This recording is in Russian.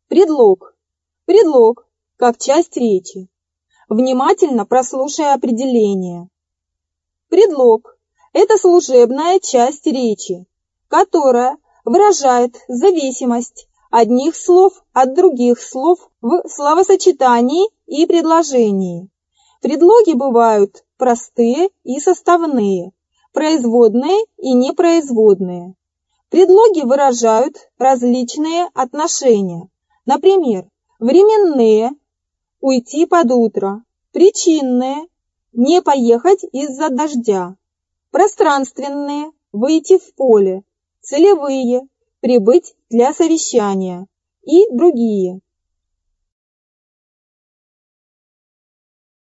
Предлог. Предлог как часть речи. Внимательно прослушай определение. Предлог – это служебная часть речи, которая выражает зависимость одних слов от других слов в словосочетании и предложении. Предлоги бывают простые и составные, производные и непроизводные. Предлоги выражают различные отношения. Например, временные – уйти под утро, причинные – не поехать из-за дождя, пространственные – выйти в поле, целевые – прибыть для совещания и другие.